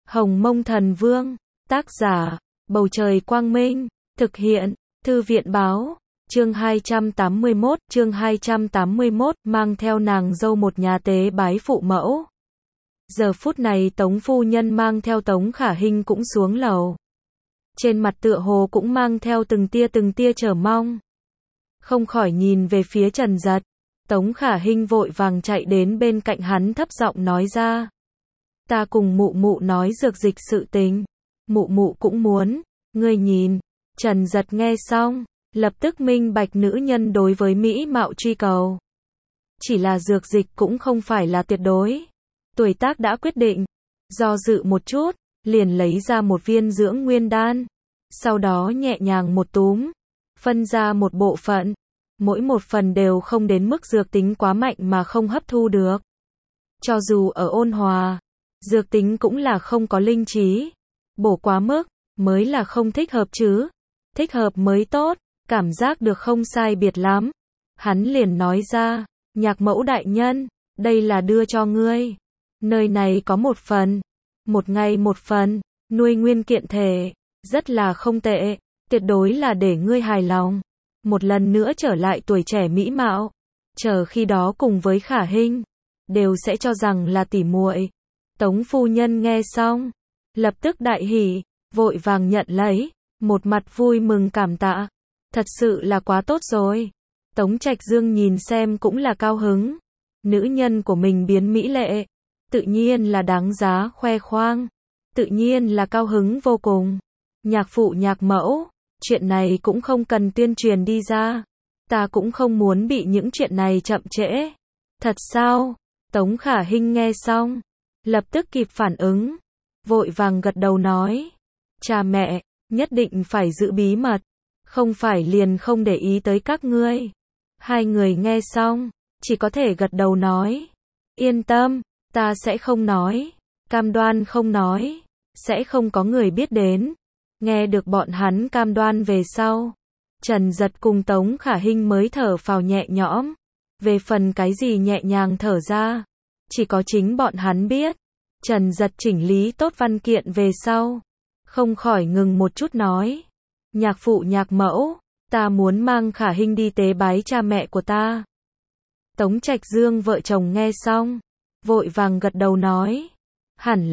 Hồng Mông Thần Vương, tác giả, Bầu Trời Quang Minh, thực hiện, Thư viện Báo, chương 281, mang theo nàng dâu một nhà tế bái phụ mẫu. Giờ phút này Tống phu nhân mang theo Tống Khả Hinh cũng xuống lầu. Trên mặt tựa hồ cũng mang theo từng tia chờ mong. Không khỏi nhìn về phía Trần Dật. Tống Khả Hinh vội vàng chạy đến bên cạnh hắn thấp giọng nói ra. Ta cùng mụ mụ nói dược dịch sự tình. Mụ mụ cũng muốn, ngươi nhìn. Trần Dật nghe xong, lập tức minh bạch nữ nhân đối với mỹ mạo truy cầu. Chỉ là dược dịch cũng không phải là tuyệt đối. Tuổi tác đã quyết định. Do dự một chút, liền lấy ra một viên dưỡng nguyên đan. Sau đó nhẹ nhàng một túm, phân ra một bộ phận. Mỗi một phần đều không đến mức dược tính quá mạnh mà không hấp thu được. Cho dù ở ôn hòa, dược tính cũng là không có linh trí. Bổ quá mức, mới là không thích hợp chứ. Thích hợp mới tốt, cảm giác được không sai biệt lắm. Hắn liền nói ra, Nhạc mẫu đại nhân, đây là đưa cho ngươi. Nơi này có một phần, một ngày một phần, nuôi nguyên kiện thể, rất là không tệ, tuyệt đối là để ngươi hài lòng. Một lần nữa trở lại tuổi trẻ mỹ mạo, chờ khi đó cùng với Khả Hinh, đều sẽ cho rằng là tỉ muội. Tống phu nhân nghe xong, lập tức đại hỉ, vội vàng nhận lấy, một mặt vui mừng cảm tạ. Thật sự là quá tốt rồi. Tống Trạch Dương nhìn xem cũng là cao hứng. Nữ nhân của mình biến mỹ lệ, tự nhiên là đáng giá khoe khoang, tự nhiên là cao hứng vô cùng. Nhạc phụ nhạc mẫu, chuyện này cũng không cần tuyên truyền đi ra. Ta cũng không muốn bị những chuyện này chậm trễ. Thật sao? Tống Khả Hinh nghe xong, lập tức kịp phản ứng, vội vàng gật đầu nói. Cha mẹ, nhất định phải giữ bí mật, không phải liền không để ý tới các ngươi. Hai người nghe xong, chỉ có thể gật đầu nói. Yên tâm, ta sẽ không nói, cam đoan không nói, sẽ không có người biết đến. Nghe được bọn hắn cam đoan về sau, Trần Dật cùng Tống Khả Hinh mới thở phào nhẹ nhõm. Về phần cái gì nhẹ nhàng thở ra, chỉ có chính bọn hắn biết. Trần Dật chỉnh lý tốt văn kiện về sau, không khỏi ngừng một chút nói. Nhạc phụ nhạc mẫu, ta muốn mang Khả Hinh đi tế bái cha mẹ của ta. Tống Trạch Dương vợ chồng nghe xong, vội vàng gật đầu nói. Hẳn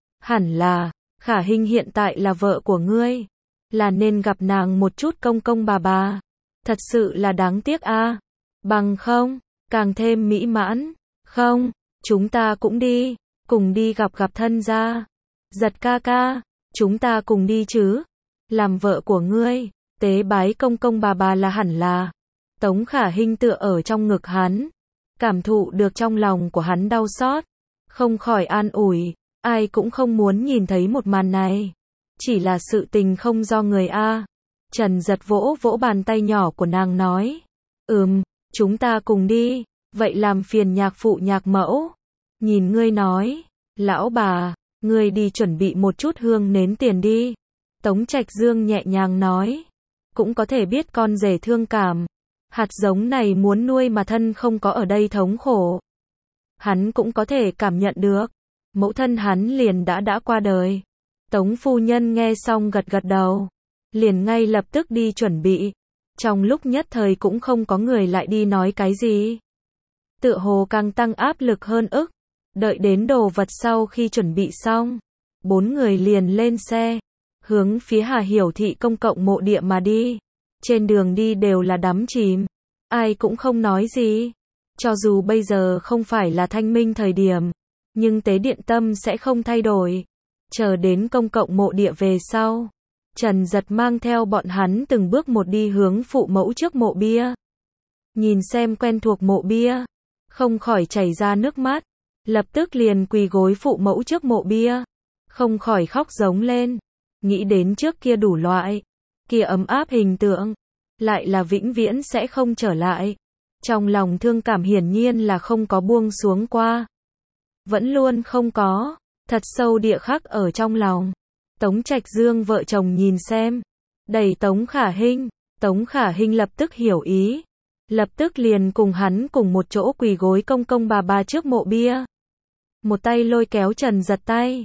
là, Khả Hinh hiện tại là vợ của ngươi, là nên gặp nàng một chút công công bà. Thật sự là đáng tiếc a. Bằng không, càng thêm mỹ mãn. Không, chúng ta cũng đi, cùng đi gặp thân gia. Giật ca ca, chúng ta cùng đi chứ. Làm vợ của ngươi, tế bái công công bà là hẳn là. Tống Khả Hinh tựa ở trong ngực hắn, cảm thụ được trong lòng của hắn đau xót, không khỏi an ủi. Ai cũng không muốn nhìn thấy một màn này. Chỉ là sự tình không do người a. Trần Dật vỗ vỗ bàn tay nhỏ của nàng nói. Chúng ta cùng đi, vậy làm phiền nhạc phụ nhạc mẫu. Nhìn ngươi nói, lão bà, ngươi đi chuẩn bị một chút hương nến tiền đi. Tống Trạch Dương nhẹ nhàng nói. Cũng có thể biết con rể thương cảm. Hạt giống này muốn nuôi mà thân không có ở đây thống khổ. Hắn cũng có thể cảm nhận được. Mẫu thân hắn liền đã qua đời. Tống phu nhân nghe xong gật đầu, liền ngay lập tức đi chuẩn bị. Trong lúc nhất thời cũng không có người lại đi nói cái gì. Tựa hồ càng tăng áp lực hơn ức. Đợi đến đồ vật sau khi chuẩn bị xong, bốn người liền lên xe, hướng phía Hà Hiểu Thị công cộng mộ địa mà đi. Trên đường đi đều là đắm chìm, ai cũng không nói gì. Cho dù bây giờ không phải là thanh minh thời điểm, nhưng tế điện tâm sẽ không thay đổi. Chờ đến công cộng mộ địa về sau, Trần Dật mang theo bọn hắn từng bước một đi hướng phụ mẫu trước mộ bia. Nhìn xem quen thuộc mộ bia, không khỏi chảy ra nước mắt, lập tức liền quỳ gối phụ mẫu trước mộ bia, không khỏi khóc giống lên, nghĩ đến trước kia đủ loại, kia ấm áp hình tượng, lại là vĩnh viễn sẽ không trở lại. Trong lòng thương cảm hiển nhiên là không có buông xuống qua. Vẫn luôn không có, thật sâu địa khắc ở trong lòng. Tống Trạch Dương vợ chồng nhìn xem, đẩy Tống Khả Hinh. Tống Khả Hinh lập tức hiểu ý, lập tức liền cùng hắn cùng một chỗ quỳ gối công công bà trước mộ bia. Một tay lôi kéo Trần Dật tay,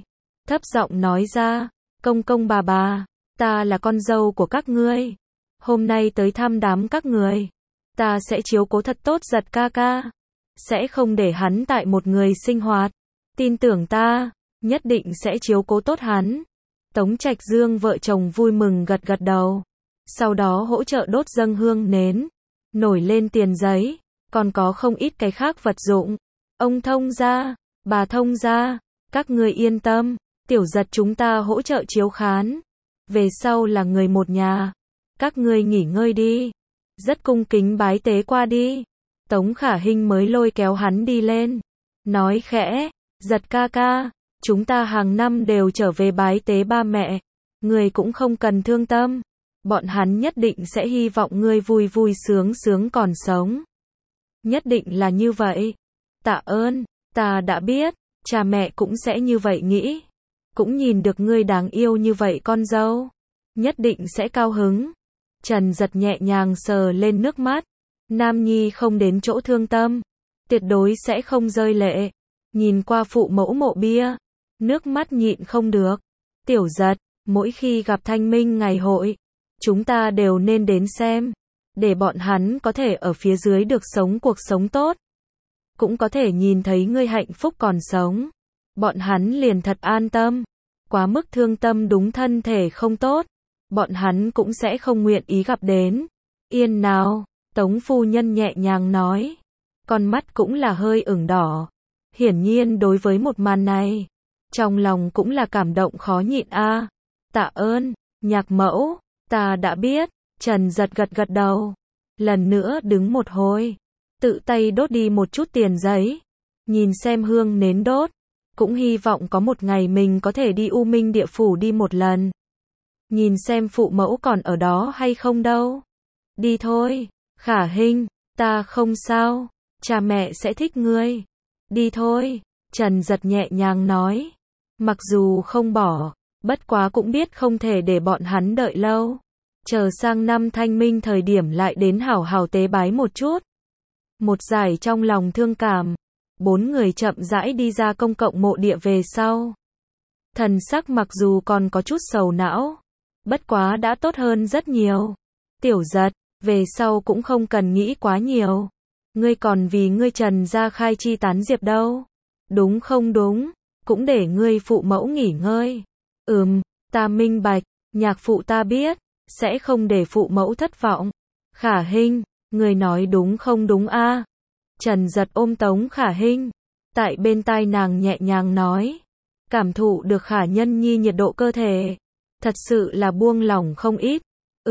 thấp giọng nói ra, công công bà, ta là con dâu của các ngươi. Hôm nay tới thăm đám các người. Ta sẽ chiếu cố thật tốt Giật ca ca. Sẽ không để hắn tại một người sinh hoạt. Tin tưởng ta, nhất định sẽ chiếu cố tốt hắn. Tống Trạch Dương vợ chồng vui mừng gật gật đầu. Sau đó hỗ trợ đốt dâng hương nến. Nổi lên tiền giấy. Còn có không ít cái khác vật dụng. Ông thông gia, bà thông gia, các ngươi yên tâm. Tiểu Giật chúng ta hỗ trợ chiếu khán. Về sau là người một nhà. Các ngươi nghỉ ngơi đi. Rất cung kính bái tế qua đi. Tống Khả Hinh mới lôi kéo hắn đi lên. Nói khẽ, Giật ca ca, chúng ta hàng năm đều trở về bái tế ba mẹ. Ngươi cũng không cần thương tâm. Bọn hắn nhất định sẽ hy vọng ngươi vui vui sướng sướng còn sống. Nhất định là như vậy. Tạ ơn, ta đã biết, cha mẹ cũng sẽ như vậy nghĩ. Cũng nhìn được ngươi đáng yêu như vậy con dâu. Nhất định sẽ cao hứng. Trần Giật nhẹ nhàng sờ lên nước mắt. Nam nhi không đến chỗ thương tâm. Tuyệt đối sẽ không rơi lệ. Nhìn qua phụ mẫu mộ bia. Nước mắt nhịn không được. Tiểu Giật, mỗi khi gặp Thanh Minh ngày hội. Chúng ta đều nên đến xem. Để bọn hắn có thể ở phía dưới được sống cuộc sống tốt. Cũng có thể nhìn thấy ngươi hạnh phúc còn sống. Bọn hắn liền thật an tâm. Quá mức thương tâm đúng thân thể không tốt. Bọn hắn cũng sẽ không nguyện ý gặp đến. Yên nào, Tống phu nhân nhẹ nhàng nói. Con mắt cũng là hơi ửng đỏ. Hiển nhiên đối với một màn này. Trong lòng cũng là cảm động khó nhịn a. Tạ ơn, nhạc mẫu, ta đã biết. Trần Giật gật gật đầu. Lần nữa đứng một hồi. Tự tay đốt đi một chút tiền giấy. Nhìn xem hương nến đốt. Cũng hy vọng có một ngày mình có thể đi U Minh địa phủ đi một lần. Nhìn xem phụ mẫu còn ở đó hay không đâu. Đi thôi, Khả Hinh, ta không sao, cha mẹ sẽ thích ngươi. Đi thôi, Trần Giật nhẹ nhàng nói. Mặc dù không bỏ, bất quá cũng biết không thể để bọn hắn đợi lâu. Chờ sang năm Thanh Minh thời điểm lại đến hảo hảo tế bái một chút. Một giải trong lòng thương cảm. 4 người chậm rãi đi ra công cộng mộ địa về sau. Thần sắc mặc dù còn có chút sầu não. Bất quá đã tốt hơn rất nhiều. Tiểu Giật, về sau cũng không cần nghĩ quá nhiều. Ngươi còn vì ngươi Trần gia khai chi tán diệp đâu. Đúng không đúng, cũng để ngươi phụ mẫu nghỉ ngơi. Ta minh bạch, nhạc phụ ta biết, sẽ không để phụ mẫu thất vọng. Khả Hinh, ngươi nói đúng không đúng a? Trần Giật ôm Tống Khả Hinh. Tại bên tai nàng nhẹ nhàng nói. Cảm thụ được Khả Nhân Nhi nhiệt độ cơ thể. Thật sự là buông lỏng không ít.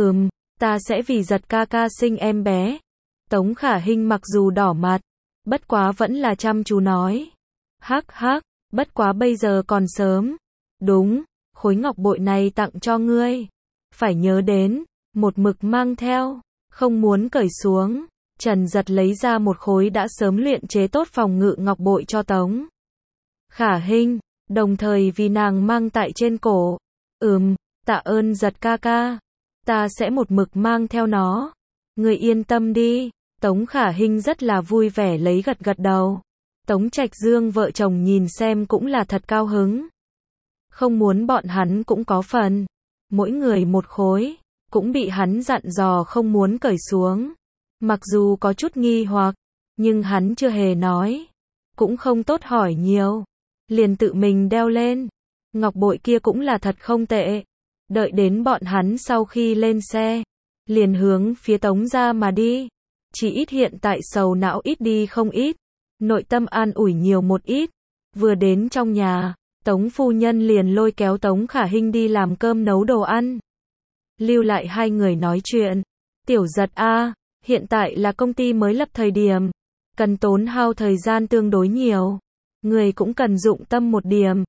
Ta sẽ vì Giật ca ca sinh em bé. Tống Khả Hinh mặc dù đỏ mặt. Bất quá vẫn là chăm chú nói. Hắc hắc, bất quá bây giờ còn sớm. Đúng, khối ngọc bội này tặng cho ngươi. Phải nhớ đến, một mực mang theo. Không muốn cởi xuống. Trần Giật lấy ra một khối đã sớm luyện chế tốt phòng ngự ngọc bội cho Tống Khả Hinh, đồng thời vì nàng mang tại trên cổ. Tạ ơn Giật ca ca. Ta sẽ một mực mang theo nó. Ngươi yên tâm đi. Tống Khả Hinh rất là vui vẻ lấy gật gật đầu. Tống Trạch Dương vợ chồng nhìn xem cũng là thật cao hứng. Không muốn bọn hắn cũng có phần. Mỗi người một khối. Cũng bị hắn dặn dò không muốn cởi xuống. Mặc dù có chút nghi hoặc, nhưng hắn chưa hề nói. Cũng không tốt hỏi nhiều. Liền tự mình đeo lên. Ngọc bội kia cũng là thật không tệ. Đợi đến bọn hắn sau khi lên xe. Liền hướng phía Tống gia mà đi. Chỉ ít hiện tại sầu não ít đi không ít. Nội tâm an ủi nhiều một ít. Vừa đến trong nhà, Tống phu nhân liền lôi kéo Tống Khả Hinh đi làm cơm nấu đồ ăn. Lưu lại hai người nói chuyện. Tiểu Giật a, hiện tại là công ty mới lập thời điểm. Cần tốn hao thời gian tương đối nhiều. Người cũng cần dụng tâm một điểm.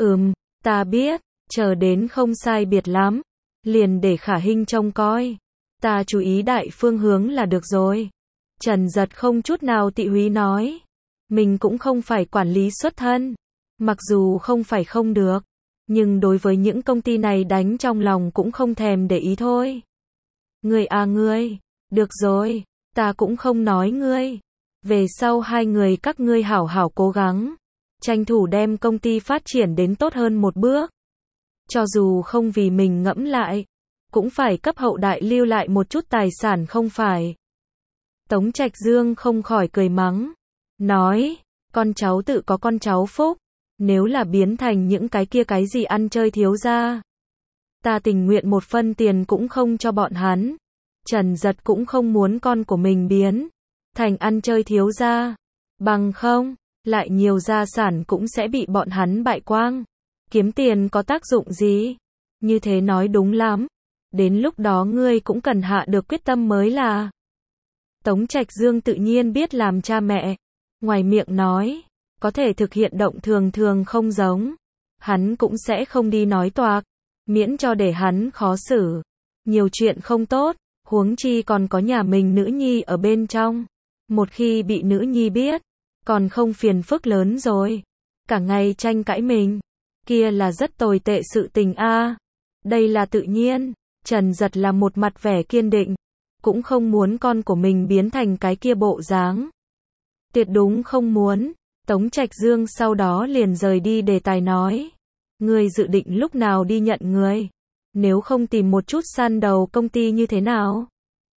Ta biết, chờ đến không sai biệt lắm. Liền để Khả Hinh trông coi. Ta chú ý đại phương hướng là được rồi. Trần Giật không chút nào tị húy nói. Mình cũng không phải quản lý xuất thân. Mặc dù không phải không được. Nhưng đối với những công ty này đánh trong lòng cũng không thèm để ý thôi. Ngươi à ngươi. Được rồi, ta cũng không nói ngươi. Về sau hai người các ngươi hảo hảo cố gắng. tranh thủ đem công ty phát triển đến tốt hơn một bước. Cho dù không vì mình ngẫm lại, cũng phải cấp hậu đại lưu lại một chút tài sản không phải. Tống Trạch Dương không khỏi cười mắng, nói, con cháu tự có con cháu phúc, nếu là biến thành những cái kia cái gì ăn chơi thiếu gia, ta tình nguyện một phân tiền cũng không cho bọn hắn. Trần Giật cũng không muốn con của mình biến thành ăn chơi thiếu gia, bằng không, lại nhiều gia sản cũng sẽ bị bọn hắn bại quang. Kiếm tiền có tác dụng gì? Như thế nói đúng lắm. Đến lúc đó ngươi cũng cần hạ được quyết tâm mới là. Tống Trạch Dương tự nhiên biết làm cha mẹ. Ngoài miệng nói, có thể thực hiện động thường thường không giống. Hắn cũng sẽ không đi nói toạc, miễn cho để hắn khó xử. Nhiều chuyện không tốt, huống chi còn có nhà mình nữ nhi ở bên trong. Một khi bị nữ nhi biết, còn không phiền phức lớn rồi. Cả ngày tranh cãi mình, kia là rất tồi tệ sự tình a. Đây là tự nhiên. Trần Giật là một mặt vẻ kiên định, cũng không muốn con của mình biến thành cái kia bộ dáng. Tuyệt đúng không muốn. Tống Trạch Dương sau đó liền rời đi đề tài nói, ngươi dự định lúc nào đi nhận người? Nếu không tìm một chút săn đầu công ty như thế nào?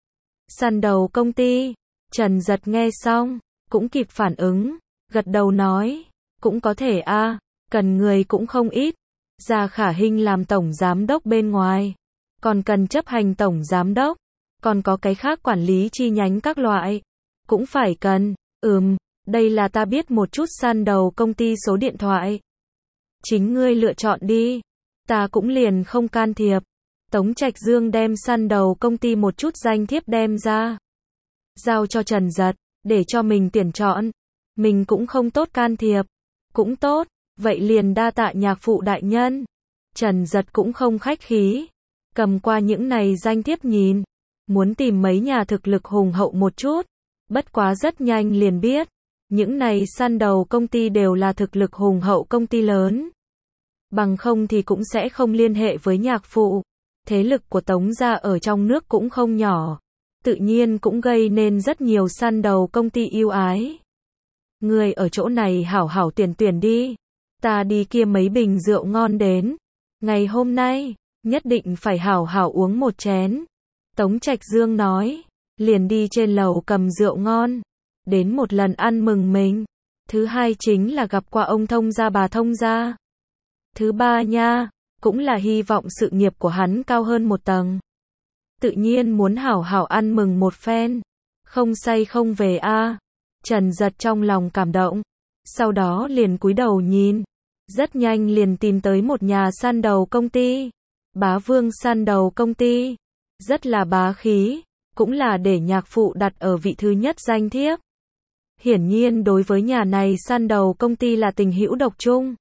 Săn đầu công ty? Trần Giật nghe xong, cũng kịp phản ứng, gật đầu nói, cũng có thể a, cần người cũng không ít. Gia Khả Hinh làm tổng giám đốc bên ngoài, còn cần chấp hành tổng giám đốc, còn có cái khác quản lý chi nhánh các loại, cũng phải cần. Đây là ta biết một chút săn đầu công ty số điện thoại. Chính ngươi lựa chọn đi, ta cũng liền không can thiệp. Tống Trạch Dương đem săn đầu công ty một chút danh thiếp đem ra, giao cho Trần Giật, để cho mình tuyển chọn. Mình cũng không tốt can thiệp. Cũng tốt, vậy liền đa tạ nhạc phụ đại nhân. Trần Giật cũng không khách khí, cầm qua những này danh thiếp nhìn, muốn tìm mấy nhà thực lực hùng hậu một chút. Bất quá rất nhanh liền biết, những này săn đầu công ty đều là thực lực hùng hậu công ty lớn. Bằng không thì cũng sẽ không liên hệ với nhạc phụ. Thế lực của Tống gia ở trong nước cũng không nhỏ, tự nhiên cũng gây nên rất nhiều săn đầu công ty yêu ái. Người ở chỗ này hảo hảo tuyển đi, ta đi kia mấy bình rượu ngon đến. Ngày hôm nay, nhất định phải hảo hảo uống một chén. Tống Trạch Dương nói, liền đi trên lầu cầm rượu ngon, đến một lần ăn mừng mình. Thứ hai chính là gặp qua ông thông gia bà thông gia. Thứ ba nha, cũng là hy vọng sự nghiệp của hắn cao hơn một tầng. Tự nhiên muốn hảo hảo ăn mừng một phen, không say không về a. Trần Giật trong lòng cảm động, sau đó liền cúi đầu nhìn, rất nhanh liền tìm tới một nhà săn đầu công ty, Bá Vương săn đầu công ty, rất là bá khí, cũng là để nhạc phụ đặt ở vị thứ nhất danh thiếp. Hiển nhiên đối với nhà này săn đầu công ty là tình hữu độc chung.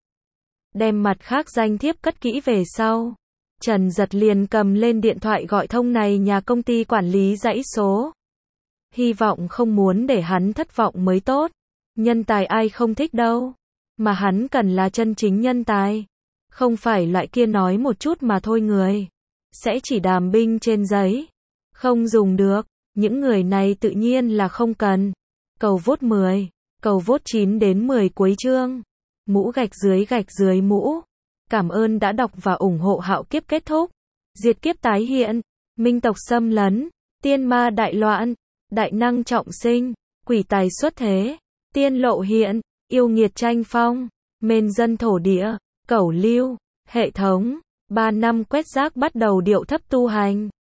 Đem mặt khác danh thiếp cất kỹ về sau, Trần Giật liền cầm lên điện thoại gọi thông này nhà công ty quản lý dãy số. Hy vọng không muốn để hắn thất vọng mới tốt. Nhân tài ai không thích đâu, mà hắn cần là chân chính nhân tài, không phải loại kia nói một chút mà thôi người, sẽ chỉ đàm binh trên giấy, không dùng được. Những người này tự nhiên là không cần. Cầu vote 10, cầu vote 9 đến 10 cuối chương. Mũ gạch dưới mũ. Cảm ơn đã đọc và ủng hộ. Hạo kiếp kết thúc, diệt kiếp tái hiện, minh tộc xâm lấn, tiên ma đại loạn, đại năng trọng sinh, quỷ tài xuất thế, tiên lộ hiện, yêu nghiệt tranh phong, mên dân thổ địa, cẩu lưu, hệ thống. 3 năm quét rác bắt đầu điệu thấp tu hành.